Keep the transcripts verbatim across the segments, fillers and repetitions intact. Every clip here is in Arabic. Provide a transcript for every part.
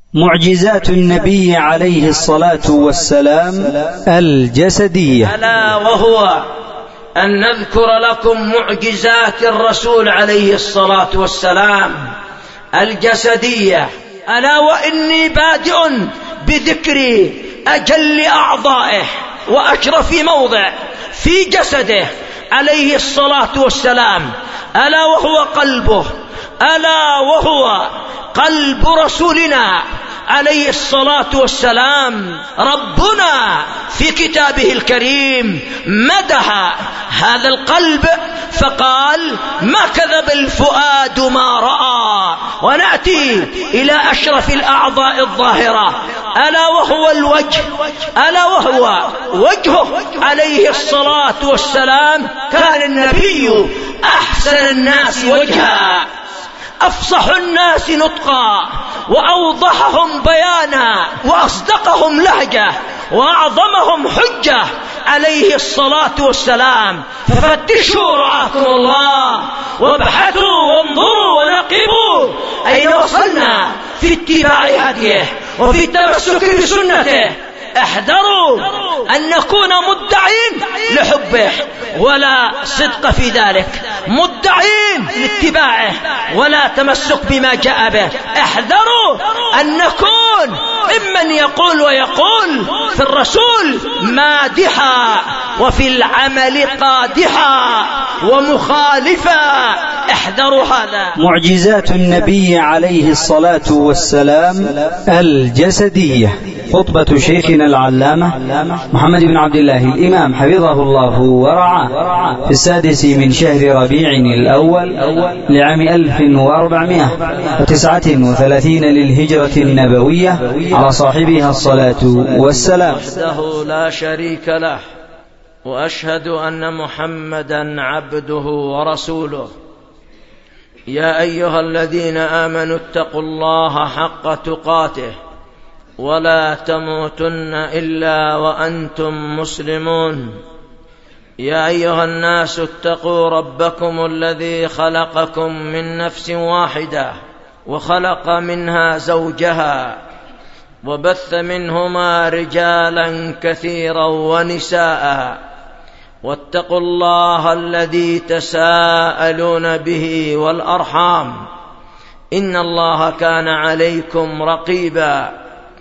معجزات النبي عليه الصلاة والسلام الجسدية. ألا وهو أن نذكر لكم معجزات الرسول عليه الصلاة والسلام الجسدية. ألا وإني بادئ بذكر أجل أعضائه وأشرف موضع في جسده عليه الصلاة والسلام، ألا وهو قلبه، ألا وهو قلب رسولنا عليه الصلاة والسلام. ربنا في كتابه الكريم مدح هذا القلب فقال: ما كذب الفؤاد ما رأى. ونأتي إلى أشرف الأعضاء الظاهرة، ألا وهو الوجه، ألا وهو وجهه عليه الصلاة والسلام. كان النبي أحسن الناس وجها، أفصح الناس نطقا، وأوضحهم بيانا، وأصدقهم لهجة، وأعظمهم حجة عليه الصلاة والسلام. ففتشوا رعاكم الله، وابحثوا وانظروا ونقبوا أين وصلنا في اتباع هديه وفي التمسك بسنته. احذروا أن نكون مدعين لحبه ولا صدق في ذلك، مدعين لاتباعه ولا تمسك بما جاء به. احذروا أن نكون ممن يقول ويقول في الرسول مادحا وفي العمل قادحا ومخالفا. احذروا هذا. معجزات النبي عليه الصلاة والسلام الجسدية. خطبة شيخنا العلامة محمد بن عبد الله الإمام حفظه الله ورعاه في السادس من شهر ربيع الأول لعام ألف وأربعمائة وتسعة وثلاثين للهجرة النبوية على صاحبها الصلاة والسلام. وحده لا شريك له، وأشهد أن محمدا عبده ورسوله. يا أيها الذين آمنوا اتقوا الله حق تقاته ولا تموتن إلا وأنتم مسلمون. يا أيها الناس اتقوا ربكم الذي خلقكم من نفس واحدة وخلق منها زوجها وبث منهما رجالا كثيرا ونساء، واتقوا الله الذي تساءلون به والأرحام، إن الله كان عليكم رقيبا.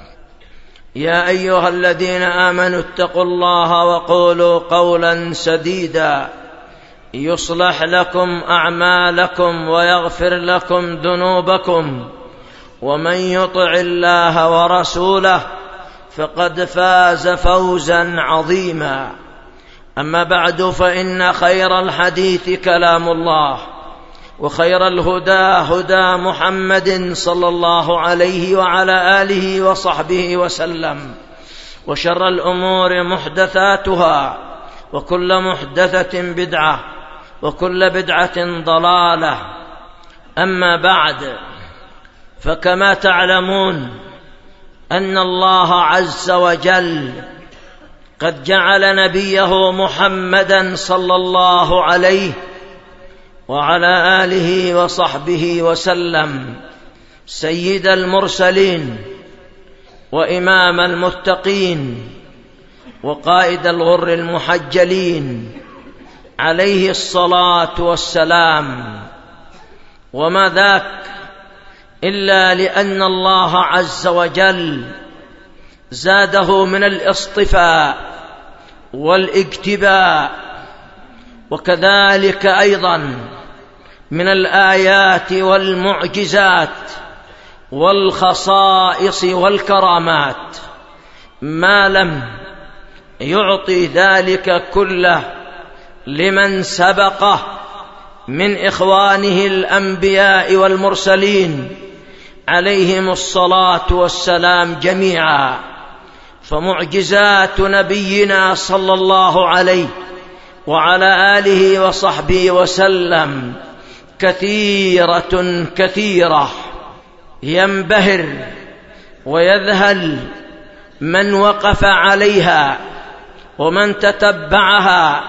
يا أيها الذين آمنوا اتقوا الله وقولوا قولا سديدا يصلح لكم أعمالكم ويغفر لكم ذنوبكم، ومن يطع الله ورسوله فقد فاز فوزا عظيما. أما بعد، فإن خير الحديث كلام الله، وخير الهدى هدى محمد صلى الله عليه وعلى آله وصحبه وسلم، وشر الأمور محدثاتها، وكل محدثة بدعة، وكل بدعة ضلالة. أما بعد، فكما تعلمون أن الله عز وجل قد جعل نبيه محمدا صلى الله عليه وعلى آله وصحبه وسلم سيد المرسلين وإمام المتقين وقائد الغر المحجلين عليه الصلاة والسلام. وما ذاك إلا لأن الله عز وجل زاده من الاصطفاء والاجتباء، وكذلك أيضا من الآيات والمعجزات والخصائص والكرامات ما لم يعطي ذلك كله لمن سبقه من إخوانه الأنبياء والمرسلين عليهم الصلاة والسلام جميعا. فمعجزات نبينا صلى الله عليه وعلى آله وصحبه وسلم كثيرة كثيرة، ينبهر ويذهل من وقف عليها ومن تتبعها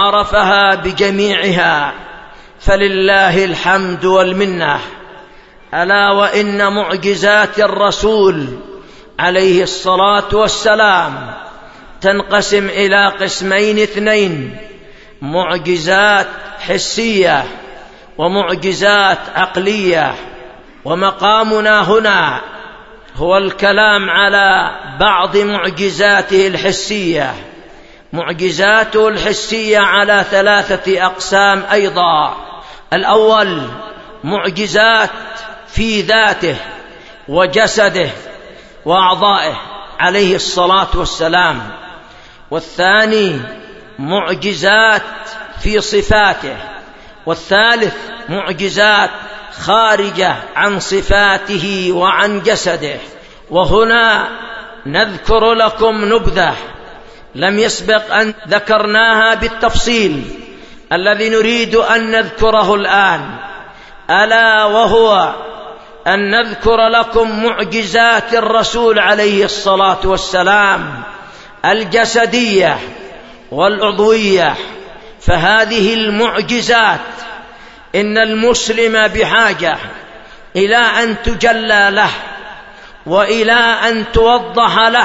وعرفها بجميعها، فلله الحمد والمنة ألا وإن معجزات الرسول عليه الصلاة والسلام تنقسم إلى قسمين اثنين: معجزات حسية ومعجزات عقلية. ومقامنا هنا هو الكلام على بعض معجزاته الحسية. معجزاته الحسية على ثلاثة أقسام أيضا: الأول معجزات في ذاته وجسده وأعضائه عليه الصلاة والسلام، والثاني معجزات في صفاته، والثالث معجزات خارجة عن صفاته وعن جسده. وهنا نذكر لكم نبذة لم يسبق أن ذكرناها بالتفصيل الذي نريد أن نذكره الآن، ألا وهو أن نذكر لكم معجزات الرسول عليه الصلاة والسلام الجسدية والعضوية. فهذه المعجزات إن المسلم بحاجة إلى أن تجلى له وإلى أن توضح له،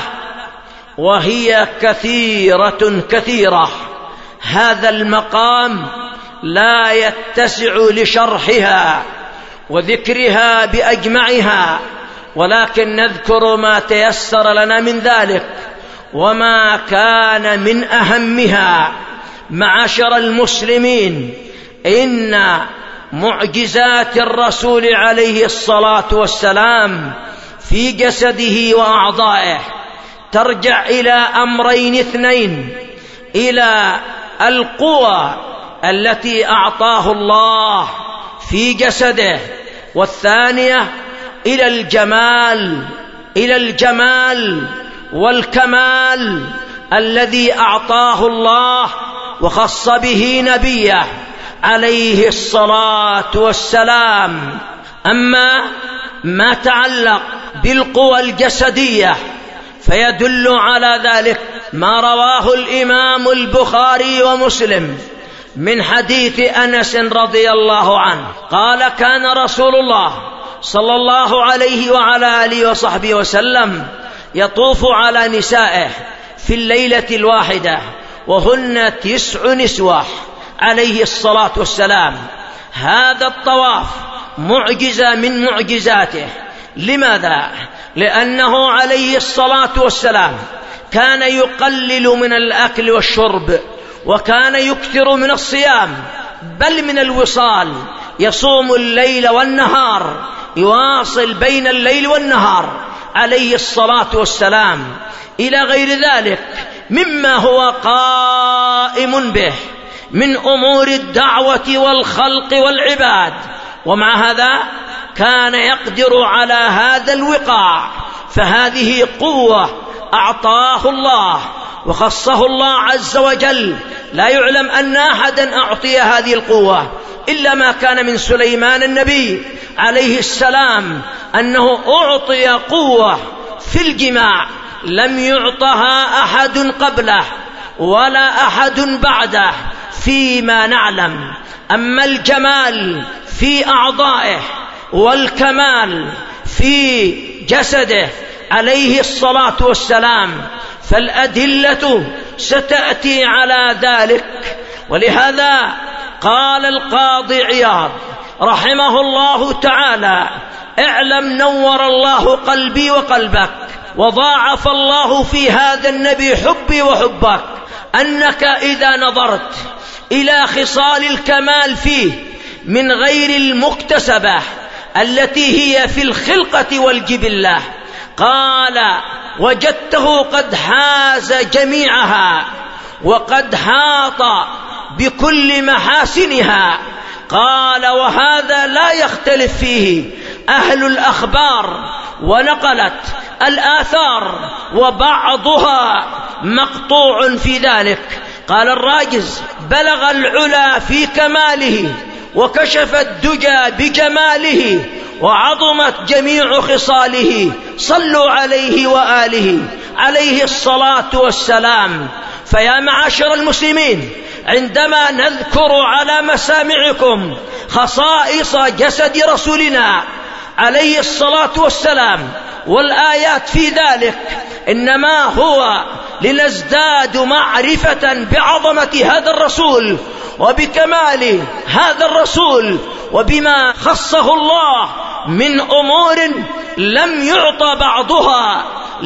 وهي كثيرة كثيرة. هذا المقام لا يتسع لشرحها وذكرها بأجمعها، ولكن نذكر ما تيسر لنا من ذلك وما كان من أهمها. معاشر المسلمين، إن معجزات الرسول عليه الصلاة والسلام في جسده وأعضائه ترجع إلى أمرين اثنين: إلى القوى التي أعطاه الله في جسده، والثانية إلى الجمال إلى الجمال والكمال الذي أعطاه الله وخص به نبيه عليه الصلاة والسلام. أما ما تعلق بالقوى الجسدية فيدل على ذلك ما رواه الإمام البخاري ومسلم من حديث أنس رضي الله عنه قال: كان رسول الله صلى الله عليه وعلى آله وصحبه وسلم يطوف على نسائه في الليلة الواحدة وهن تسع نسوة عليه الصلاة والسلام. هذا الطواف معجزة من معجزاته. لماذا؟ لأنه عليه الصلاة والسلام كان يقلل من الأكل والشرب، وكان يكثر من الصيام بل من الوصال، يصوم الليل والنهار، يواصل بين الليل والنهار عليه الصلاة والسلام، إلى غير ذلك مما هو قائم به من أمور الدعوة والخلق والعباد. ومع هذا كان يقدر على هذا الوقاع. فهذه قوة أعطاه الله وخصه الله عز وجل. لا يعلم أن أحدا أعطي هذه القوة إلا ما كان من سليمان النبي عليه السلام، أنه أعطي قوة في الجماع لم يعطها أحد قبله ولا أحد بعده فيما نعلم. أما الجمال في أعضائه والكمال في جسده عليه الصلاة والسلام فالأدلة ستأتي على ذلك. ولهذا قال القاضي عياض رحمه الله تعالى: اعلم نور الله قلبي وقلبك وضاعف الله في هذا النبي حبي وحبك، أنك إذا نظرت إلى خصال الكمال فيه من غير المكتسبة التي هي في الخلقة والجبلة، قال وجدته قد حاز جميعها وقد حاط بكل محاسنها. قال وهذا لا يختلف فيه أهل الأخبار، ونقلت الآثار وبعضها مقطوع في ذلك. قال الراجز: بلغ العلا في كماله وكشف الدجى بجماله وعظمت جميع خصاله، صلوا عليه وآله عليه الصلاة والسلام. فيا معاشر المسلمين، عندما نذكر على مسامعكم خصائص جسد رسولنا عليه الصلاة والسلام، والآيات في ذلك إنما هو لنزداد معرفة بعظمة هذا الرسول وبكمال هذا الرسول وبما خصه الله من أمور لم يعط بعضها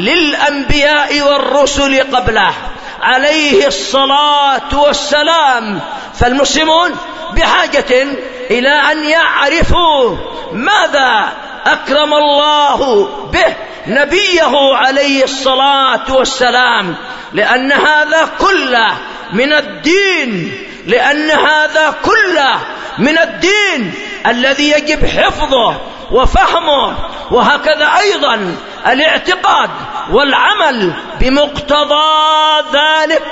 للأنبياء والرسل قبله عليه الصلاة والسلام. فالمسلمون بحاجة إلى أن يعرفوا ماذا أكرم الله به نبيه عليه الصلاة والسلام، لأن هذا كله من الدين، لأن هذا كله من الدين الذي يجب حفظه وفهمه، وهكذا أيضا الاعتقاد والعمل بمقتضى ذلك.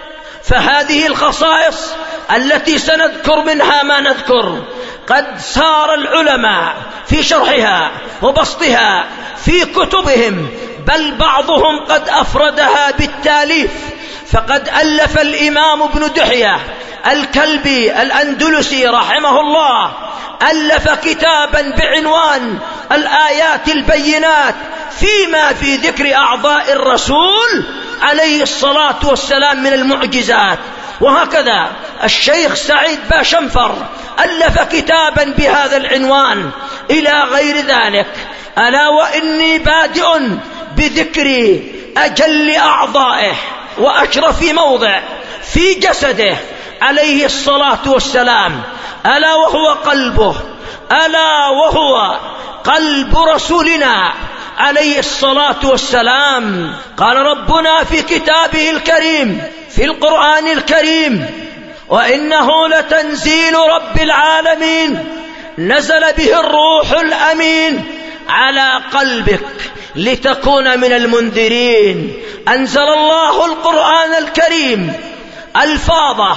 فهذه الخصائص التي سنذكر منها ما نذكر قد سار العلماء في شرحها وبسطها في كتبهم، بل بعضهم قد أفردها بالتاليف. فقد ألف الإمام ابن دحية الكلبي الأندلسي رحمه الله ألف كتابا بعنوان الآيات البينات فيما في ذكر أعضاء الرسول عليه الصلاة والسلام من المعجزات. وهكذا الشيخ سعيد باشنفر ألف كتابا بهذا العنوان إلى غير ذلك. ألا وإني بادئ بذكر أجل أعضائه وأشرف موضع في جسده عليه الصلاة والسلام، ألا وهو قلبه، ألا وهو قلب رسولنا عليه الصلاة والسلام. قال ربنا في كتابه الكريم في القرآن الكريم: وإنه لتنزيل رب العالمين نزل به الروح الأمين على قلبك لتكون من المنذرين. أنزل الله القرآن الكريم ألفاظه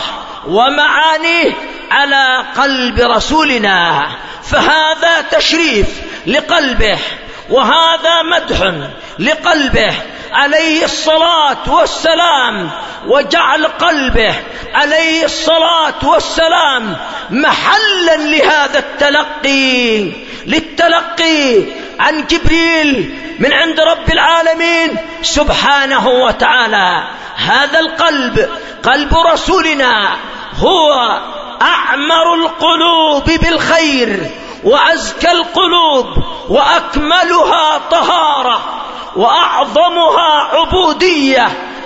ومعانيه على قلب رسولنا، فهذا تشريف لقلبه وهذا مدح لقلبه عليه الصلاة والسلام، وجعل قلبه عليه الصلاة والسلام محلا لهذا التلقي، للتلقي عن جبريل من عند رب العالمين سبحانه وتعالى. هذا القلب قلب رسولنا هو أعمر القلوب بالخير وأزكى القلوب وأكملها طهارة وأعظمها عبودية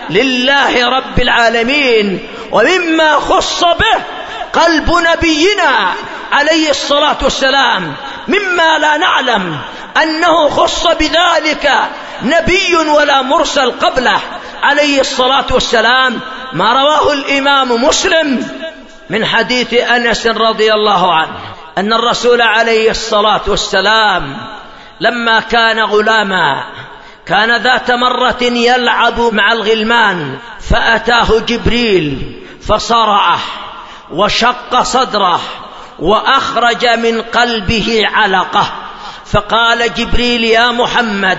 لله رب العالمين. ومما خص به قلب نبينا عليه الصلاة والسلام مما لا نعلم أنه خص بذلك نبي ولا مرسل قبله عليه الصلاة والسلام، ما رواه الإمام مسلم من حديث أنس رضي الله عنه أن الرسول عليه الصلاة والسلام لما كان غلاما كان ذات مرة يلعب مع الغلمان، فأتاه جبريل فصرعه وشق صدره وأخرج من قلبه علقة، فقال جبريل: يا محمد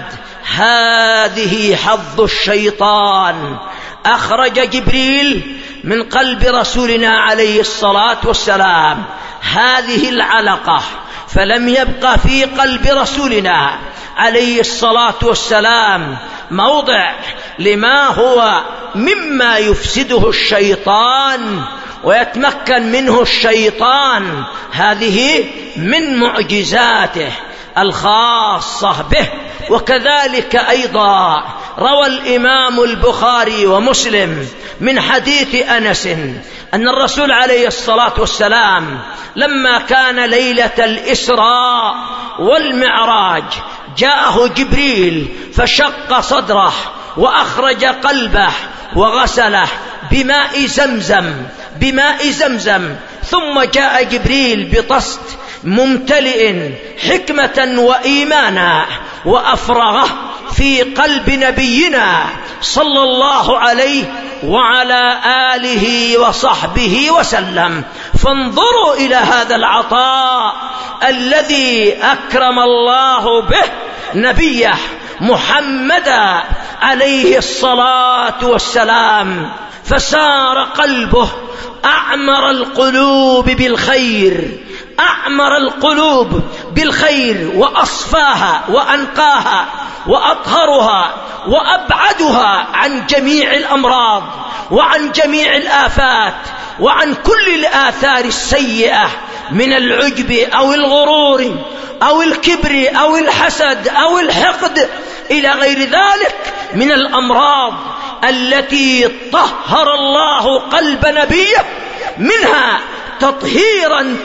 هذه حظ الشيطان. أخرج جبريل من قلب رسولنا عليه الصلاة والسلام هذه العلقة، فلم يبقى في قلب رسولنا عليه الصلاة والسلام موضع لما هو مما يفسده الشيطان ويتمكن منه الشيطان. هذه من معجزاته الخاصة به. وكذلك أيضا روى الإمام البخاري ومسلم من حديث أنس أن الرسول عليه الصلاة والسلام لما كان ليلة الإسراء والمعراج جاءه جبريل فشق صدره وأخرج قلبه وغسله بماء زمزم بماء زمزم ثم جاء جبريل بطست ممتلئ حكمة وإيمانا وأفرغه في قلب نبينا صلى الله عليه وعلى آله وصحبه وسلم. فانظروا إلى هذا العطاء الذي أكرم الله به نبيه محمدا عليه الصلاة والسلام، فسار قلبه أعمر القلوب بالخير، أعمر القلوب بالخير وأصفاها وأنقاها وأطهرها وأبعدها عن جميع الأمراض وعن جميع الآفات وعن كل الآثار السيئة من العجب أو الغرور أو الكبر أو الحسد أو الحقد إلى غير ذلك من الأمراض التي طهر الله قلب نبيه منها تطهيرا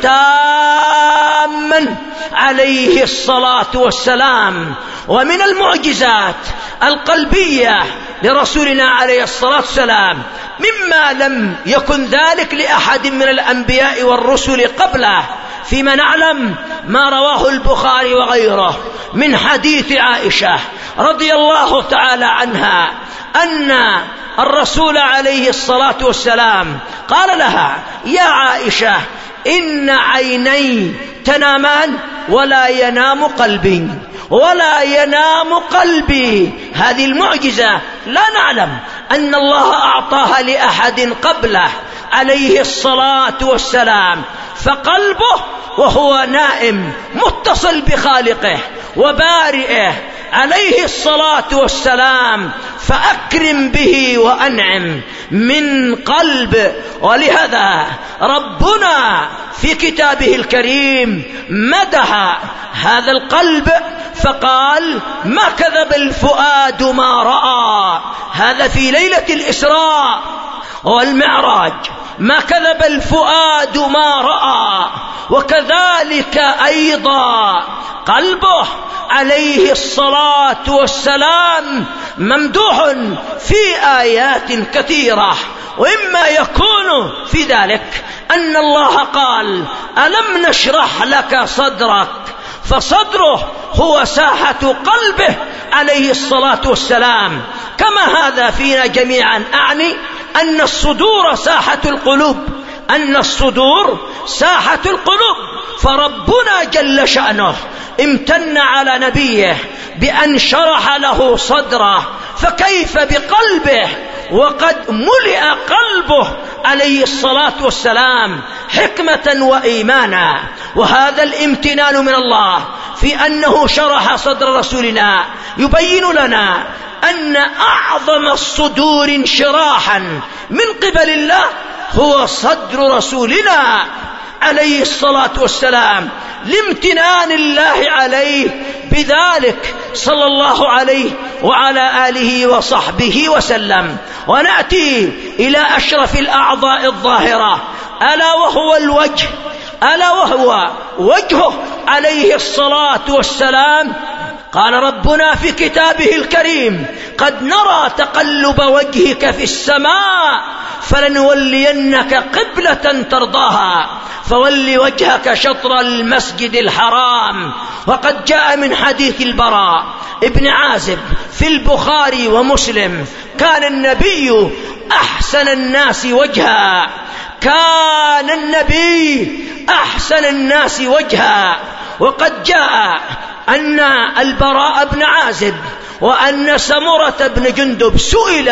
تاما عليه الصلاة والسلام. ومن المعجزات القلبية لرسولنا عليه الصلاة والسلام مما لم يكن ذلك لأحد من الأنبياء والرسل قبله، فيما نعلم ما رواه البخاري وغيره من حديث عائشة رضي الله تعالى عنها أن الرسول عليه الصلاة والسلام قال لها: يا عائشة، إن عيني تنامان ولا ينام قلبي، ولا ينام قلبي. هذه المعجزة لا نعلم أن الله أعطاها لأحد قبله عليه الصلاة والسلام، فقلبه وهو نائم متصل بخالقه وبارئه عليه الصلاة والسلام، فأكرم به وأنعم من قلب. ولهذا ربنا في كتابه الكريم مدح هذا القلب فقال: ما كذب الفؤاد ما رأى. هذا في ليلة الإسراء والمعراج، ما كذب الفؤاد ما رأى. وكذلك أيضا قلبه عليه الصلاة والسلام ممدوح في آيات كثيرة، وإما يكون في ذلك أن الله قال: ألم نشرح لك صدرك، فصدره هو ساحة قلبه عليه الصلاة والسلام، كما هذا فينا جميعا. أعني أن الصدور ساحة القلوب، أن الصدور ساحة القلوب. فربنا جل شأنه امتن على نبيه بأن شرح له صدره، فكيف بقلبه وقد ملئ قلبه عليه الصلاة والسلام حكمة وإيمانا. وهذا الامتنان من الله في أنه شرح صدر رسولنا يبين لنا أن أعظم الصدور انشراحا من قبل الله هو صدر رسولنا عليه الصلاة والسلام، لامتنان الله عليه بذلك صلى الله عليه وعلى آله وصحبه وسلم. ونأتي إلى أشرف الأعضاء الظاهرة، ألا وهو الوجه، ألا وهو وجهه عليه الصلاة والسلام. قال ربنا في كتابه الكريم: قد نرى تقلب وجهك في السماء فلنولينك قبلة ترضاها فول وجهك شطر المسجد الحرام. وقد جاء من حديث البراء ابن عازب في البخاري ومسلم: كان النبي أحسن الناس وجها، كان النبي أحسن الناس وجها. وقد جاء أن البراء بن عازب وأن سمرة بن جندب سئل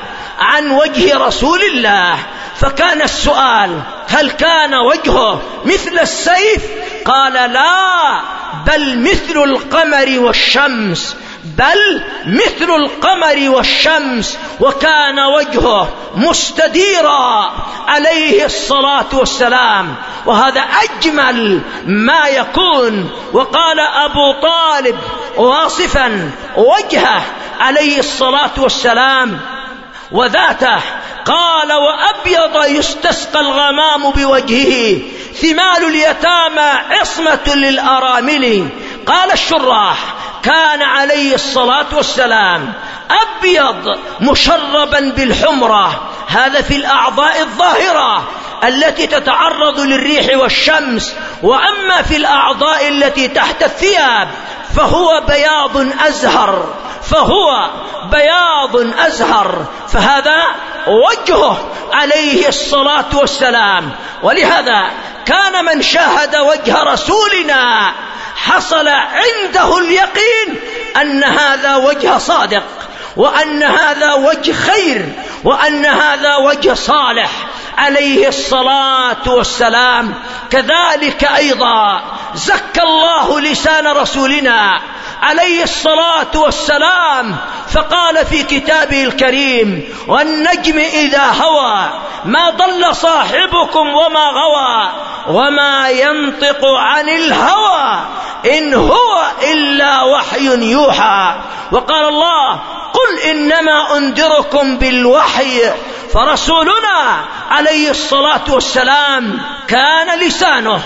عن وجه رسول الله، فكان السؤال: هل كان وجهه مثل السيف؟ قال: لا، بل مثل القمر والشمس، بل مثل القمر والشمس. وكان وجهه مستديرا عليه الصلاة والسلام، وهذا أجمل ما يكون. وقال أبو طالب واصفا وجهه عليه الصلاة والسلام وذاته، قال: وأبيض يستسقى الغمام بوجهه، ثمال اليتامى عصمة للأرامل. قال الشراح: كان عليه الصلاة والسلام أبيض مشربا بالحمرة، هذا في الأعضاء الظاهرة التي تتعرض للريح والشمس. وأما في الأعضاء التي تحت الثياب فهو بياض أزهر، فهو بياض أزهر. فهذا وجهه عليه الصلاة والسلام. ولهذا كان من شاهد وجه رسولنا حصل عنده اليقين أن هذا وجه صادق، وأن هذا وجه خير، وأن هذا وجه صالح عليه الصلاة والسلام. كذلك أيضا زكى الله لسان رسولنا عليه الصلاة والسلام فقال في كتابه الكريم: والنجم إذا هوى ما ضل صاحبكم وما غوى وما ينطق عن الهوى إن هو إلا وحي يوحى. وقال الله: قل إنما أنذركم بالوحي. فرسولنا عليه الصلاة والسلام كان لسانه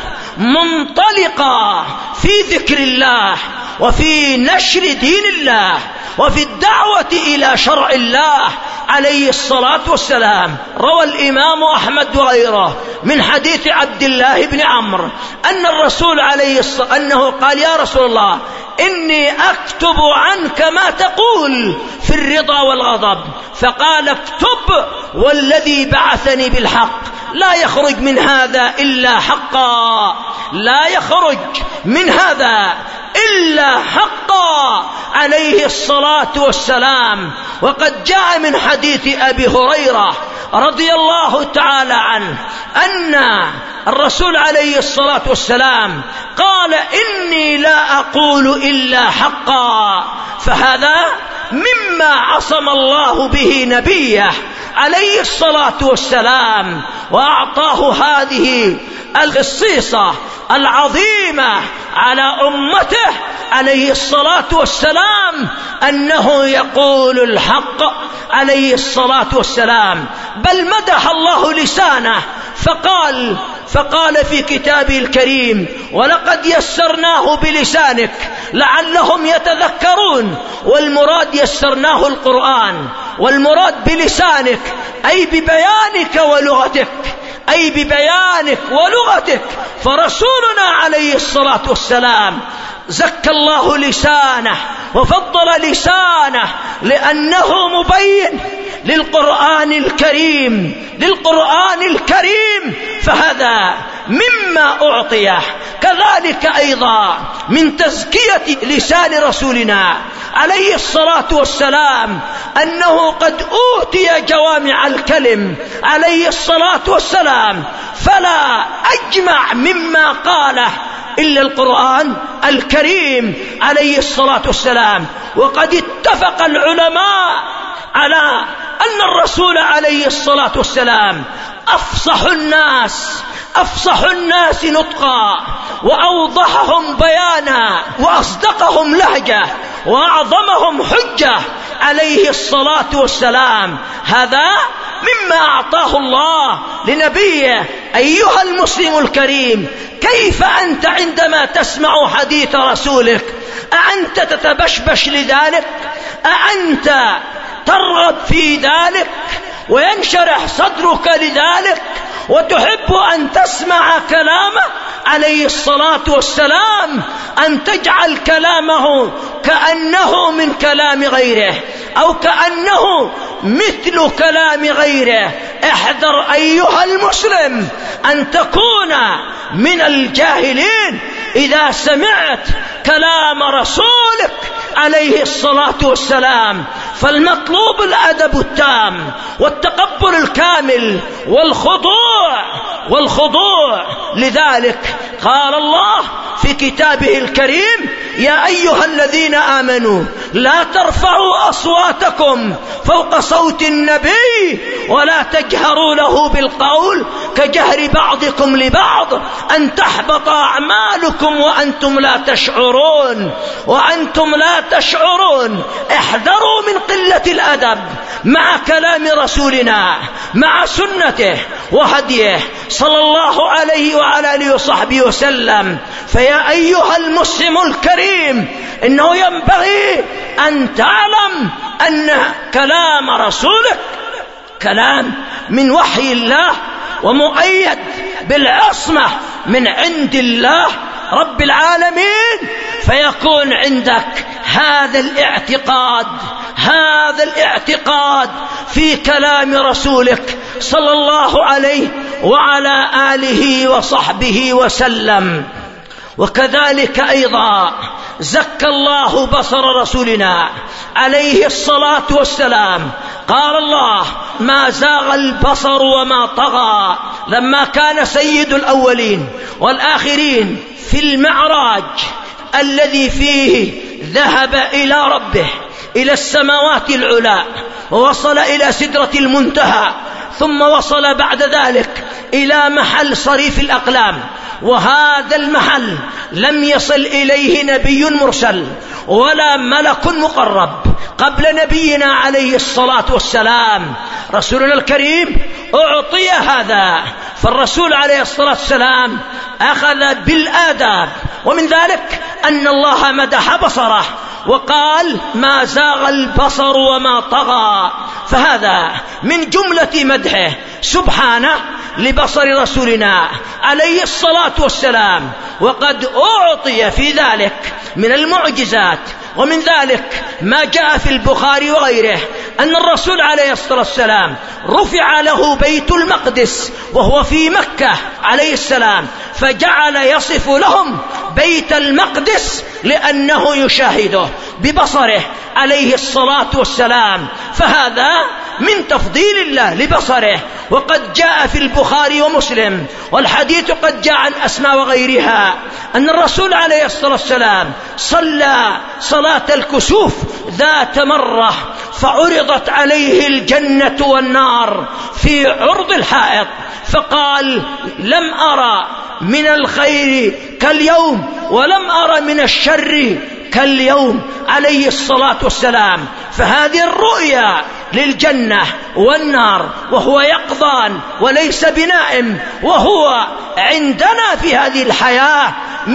منطلقا في ذكر الله وفي نشر دين الله وفي الدعوة إلى شرع الله عليه الصلاة والسلام. روى الإمام أحمد وغيره من حديث عبد الله بن عمرو أن الرسول عليه الصلاة أنه قال: يا رسول الله إني أكتب عنك ما تقول في الرضا والغضب. فقال: اكتب والذي بعثني بالحق لا يخرج من هذا إلا حقا، لا يخرج من هذا إلا حقا عليه الصلاة والسلام. وقد جاء من حديث أبي هريرة رضي الله تعالى عنه أن الرسول عليه الصلاة والسلام قال: إني لا أقول إلا حقا. فهذا مما عصم الله به نبيه عليه الصلاة والسلام، وأعطاه هذه الخصيصة العظيمة على أمته عليه الصلاة والسلام، أنه يقول الحق عليه الصلاة والسلام. بل مدح الله لسانه فقال فقال في كتابه الكريم: ولقد يسرناه بلسانك لعلهم يتذكرون. والمراد يسرناه القرآن، والمراد بلسانك أي ببيانك ولغتك، أي ببيانك ولغتك. فرسولنا عليه الصلاة والسلام زكى الله لسانه وفضل لسانه لأنه مبين للقرآن الكريم للقرآن الكريم فهذا مما أعطيه. كذلك أيضا من تزكية لسان رسولنا عليه الصلاة والسلام أنه قد أوتي جوامع الكلم عليه الصلاة والسلام، فلا أجمع مما قاله إلا القرآن الكريم عليه الصلاة والسلام. وقد اتفق العلماء على أن الرسول عليه الصلاة والسلام أفصح الناس أفصح الناس نطقا وأوضحهم بيانا وأصدقهم لهجة وأعظمهم حجة عليه الصلاة والسلام. هذا مما أعطاه الله لنبيه. أيها المسلم الكريم، كيف أنت عندما تسمع حديث رسولك؟ أأنت تتبشبش لذلك؟ أأنت ترغب في ذلك وينشرح صدرك لذلك وتحب أن تسمع كلامه عليه الصلاة والسلام، أن تجعل كلامه كأنه من كلام غيره أو كأنه مثل كلام غيره؟ احذر أيها المسلم أن تكون من الجاهلين إذا سمعت كلام رسولك عليه الصلاة والسلام. فالمطلوب الأدب التام والتقبل الكامل والخضوع والخضوع لذلك قال الله في كتابه الكريم: يا أيها الذين آمنوا لا ترفعوا أصواتكم فوق صوت النبي ولا تجهروا له بالقول كجهر بعضكم لبعض أن تحبط أعمالكم وأنتم لا تشعرون وأنتم لا تشعرون. احذروا من قلة الأدب مع كلام رسولنا، مع سنته وهديه صلى الله عليه وعلى آله وصحبه وسلم. فيا أيها المسلم الكريم، إنه ينبغي أن تعلم أن كلام رسولك كلام من وحي الله ومؤيد بالعصمة من عند الله رب العالمين. فيكون عندك هذا الاعتقاد هذا الاعتقاد في كلام رسولك صلى الله عليه وعلى آله وصحبه وسلم. وكذلك أيضا زكى الله بصر رسولنا عليه الصلاة والسلام. قال الله: ما زاغ البصر وما طغى لما كان سيد الأولين والآخرين في المعراج الذي فيه ذهب إلى ربه إلى السماوات العلى ووصل إلى سدرة المنتهى، ثم وصل بعد ذلك إلى محل صريف الأقلام، وهذا المحل لم يصل إليه نبي مرسل ولا ملك مقرب قبل نبينا عليه الصلاة والسلام. رسولنا الكريم أعطي هذا، فالرسول عليه الصلاة والسلام أخذ بالآداب، ومن ذلك أن الله مدح بصره وقال ما زاغ البصر وما طغى، فهذا من جملة مدحه سبحانه لبصر رسولنا عليه الصلاة والسلام. وقد أعطي في ذلك من المعجزات، ومن ذلك ما جاء في البخاري وغيره أن الرسول عليه الصلاة والسلام رفع له بيت المقدس وهو في مكة عليه السلام، فجعل يصف لهم بيت المقدس لأنه يشاهده ببصره عليه الصلاة والسلام، فهذا من تفضيل الله لبصره. وقد جاء في البخاري ومسلم والحديث قد جاء عن أسماء وغيرها أن الرسول عليه الصلاة والسلام صلى صلاة الكسوف ذات مرة فعرضت عليه الجنة والنار في عرض الحائط، فقال لم أرى من الخير كاليوم ولم أرى من الشر كاليوم عليه الصلاة والسلام. فهذه الرؤيا للجنة والنار وهو يقظان وليس بنائم، وهو عندنا في هذه الحياة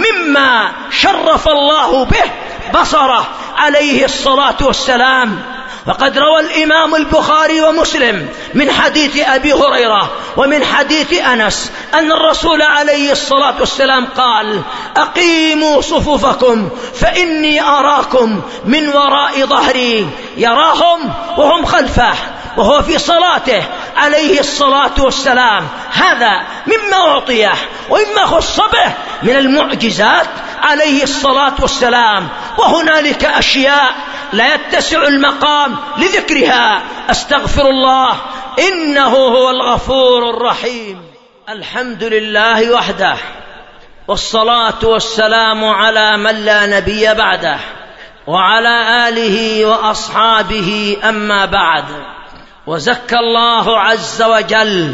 مما شرف الله به بصره عليه الصلاة والسلام. وقد روى الإمام البخاري ومسلم من حديث أبي هريرة ومن حديث أنس أن الرسول عليه الصلاة والسلام قال أقيموا صفوفكم فإني أراكم من وراء ظهري، يراهم وهم خلفه وهو في صلاته عليه الصلاة والسلام. هذا مما أعطيه ومما خص به من المعجزات عليه الصلاة والسلام. وهنالك أشياء لا يتسع المقام لذكرها، أستغفر الله إنه هو الغفور الرحيم. الحمد لله وحده، والصلاة والسلام على من لا نبي بعده، وعلى آله وأصحابه، أما بعد. وزكى الله عز وجل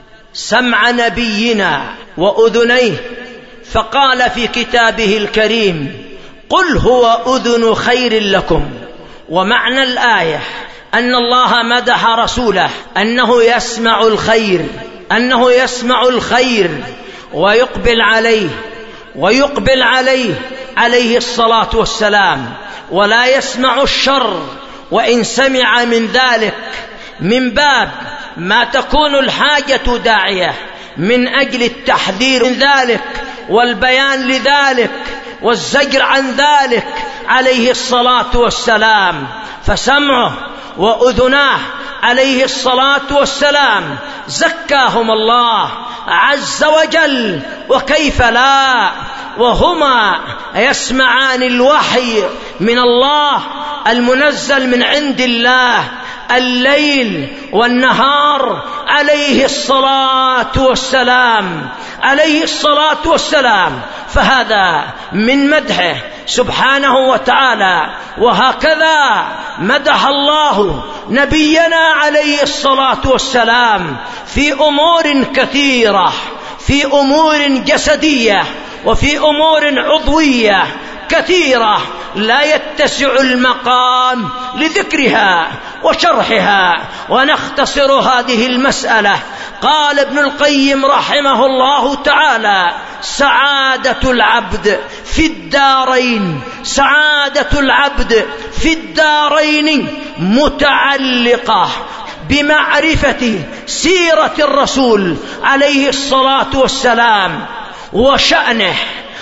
سمع نبينا وأذنيه، فقال في كتابه الكريم قل هو أذن خير لكم. ومعنى الآية أن الله مدح رسوله أنه يسمع الخير، أنه يسمع الخير ويقبل عليه ويقبل عليه عليه الصلاة والسلام، ولا يسمع الشر، وإن سمع من ذلك من باب ما تكون الحاجة داعية من أجل التحذير من ذلك والبيان لذلك والزجر عن ذلك عليه الصلاة والسلام. فسمعه وأذناه عليه الصلاة والسلام زكاهم الله عز وجل، وكيف لا، وهما يسمعان الوحي من الله المنزل من عند الله الليل والنهار عليه الصلاة والسلام عليه الصلاة والسلام. فهذا من مدحه سبحانه وتعالى. وهكذا مدح الله نبينا عليه الصلاة والسلام في أمور كثيرة، في أمور جسدية وفي أمور عضوية كثيرة لا يتسع المقام لذكرها وشرحها، ونختصر هذه المسألة. قال ابن القيم رحمه الله تعالى سعادة العبد في الدارين سعادة العبد في الدارين متعلقة بمعرفة سيرة الرسول عليه الصلاة والسلام وشأنه،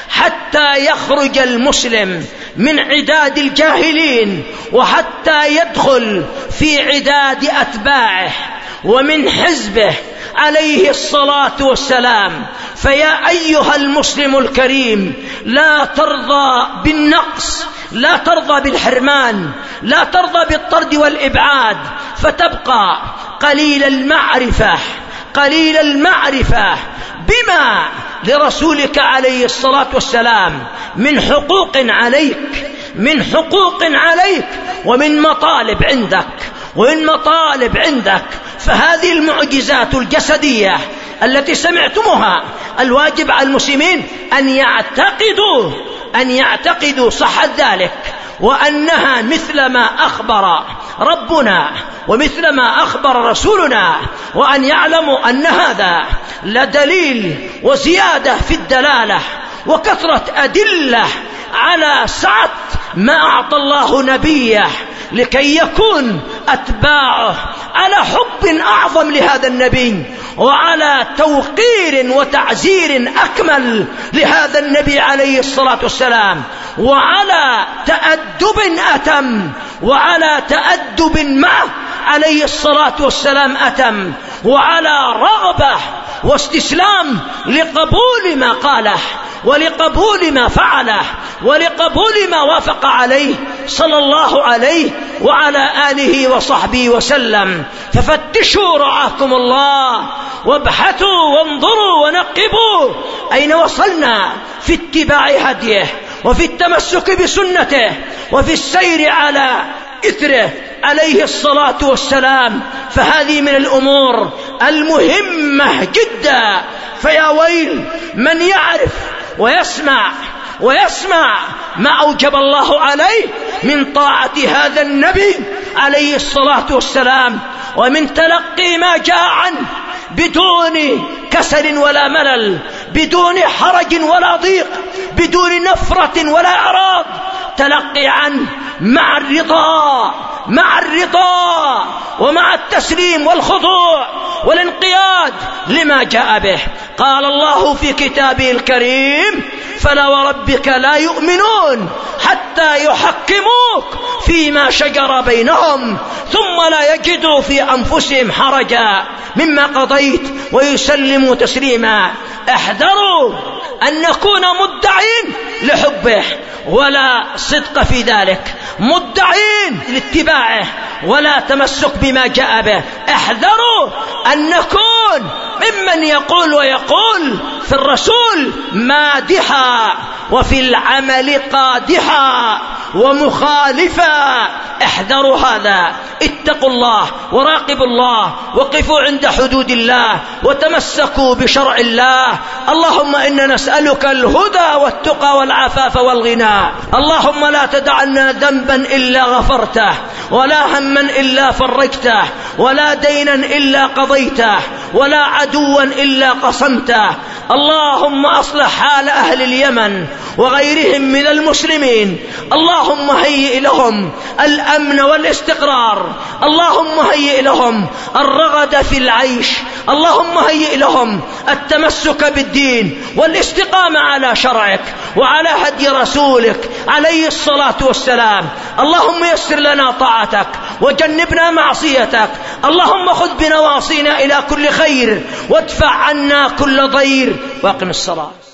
حتى يخرج المسلم من عداد الجاهلين وحتى يدخل في عداد أتباعه ومن حزبه عليه الصلاة والسلام. فيا أيها المسلم الكريم، لا ترضى بالنقص، لا ترضى بالحرمان، لا ترضى بالطرد والإبعاد، فتبقى قليل المعرفة قليل المعرفة بما لرسولك عليه الصلاة والسلام من حقوق عليك من حقوق عليك ومن مطالب عندك ومن مطالب عندك. فهذه المعجزات الجسدية التي سمعتموها الواجب على المسلمين أن يعتقدوا أن يعتقدوا صحة ذلك، وأنها مثل ما أخبر ربنا ومثل ما أخبر رسولنا، وأن يعلموا أن هذا لدليل وزيادة في الدلالة وكثرة أدلة على سعة ما أعطى الله نبيه لكي يكون أتباعه على حب أعظم لهذا النبي وعلى توقير وتعزير أكمل لهذا النبي عليه الصلاة والسلام، وعلى تأدب أتم وعلى تأدب معه عليه الصلاة والسلام أتم، وعلى رغبة واستسلام لقبول ما قاله ولقبول ما فعله ولقبول ما وافق عليه صلى الله عليه وعلى آله وصحبه وسلم. ففتشوا رعاكم الله وابحثوا وانظروا ونقبوا أين وصلنا في اتباع هديه وفي التمسك بسنته وفي السير على إثره عليه الصلاة والسلام. فهذه من الأمور المهمة جدا. فيا ويل من يعرف ويسمع ويسمع ما أوجب الله عليه من طاعة هذا النبي عليه الصلاة والسلام ومن تلقي ما جاء عنه بدون كسل ولا ملل، بدون حرج ولا ضيق، بدون نفرة ولا إعراض، تلقي عنه مع الرضا مع الرضا ومع التسليم والخضوع والانقياد لما جاء به. قال الله في كتابه الكريم: فلا وربك لا يؤمنون حتى يحكموك فيما شجر بينهم ثم لا يجدوا في أنفسهم حرجا مما قضيت ويسلموا تسليما. احذروا أن نكون مدعين لحبه ولا صدق في ذلك، مدعين لاتباعه ولا تمسك بما جاء به. احذروا أن نكون ممن يقول ويقول في الرسول مادحا وفي العمل قادحا ومخالفا. احذروا هذا. اتقوا الله وراقبوا الله وقفوا عند حدود الله وتمسكوا بشرع الله. اللهم إنا نسألك الهدى والتقى والعفاف والغنى. اللهم لا تدع لنا ذنبا إلا غفرته ولا هما إلا فرجته ولا دينا إلا قضيته ولا عدوا إلا قصمته. اللهم أصلح حال أهل اليمن وغيرهم من المسلمين. اللهم هيئ لهم الأمن والاستقرار. اللهم هيئ لهم الرغد في العيش. اللهم هيئ لهم التمسك بالدين والاستقامة على شرعك وعلى هدي رسولك عليه الصلاة والسلام. اللهم يسر لنا طاعتك وجنبنا معصيتك. اللهم خذ بنواصينا إلى كل خير وادفع عنا كل ضير. واقم الصلاة.